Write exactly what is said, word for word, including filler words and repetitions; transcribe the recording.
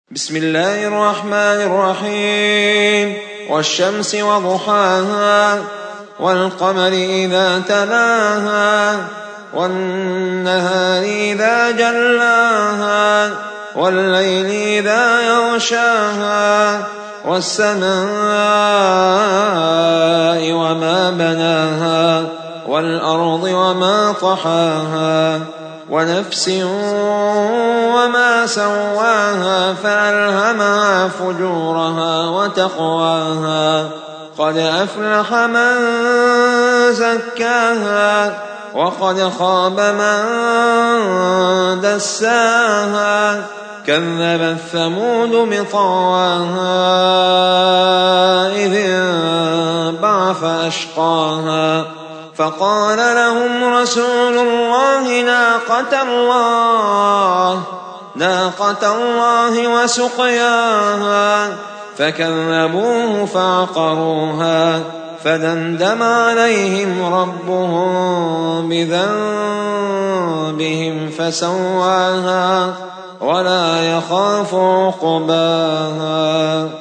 بسم الله الرحمن الرحيم والشمس وضحاها والقمر إذا تلاها والنهار إذا جلاها والليل إذا يغشاها والسماء وما بناها والأرض وما طحاها ونفس وما سواها فألهمها فجورها وتقواها قد أفلح من زكاها وقد خاب من دساها كذبت ثمود بطغواها إذ انبعث أشقاها فقال لهم رسول الله ناقة الله ناقة الله وسقياها فكذبوه فعقروها فدمدم عليهم ربهم بذنبهم فسواها ولا يخاف عقباها.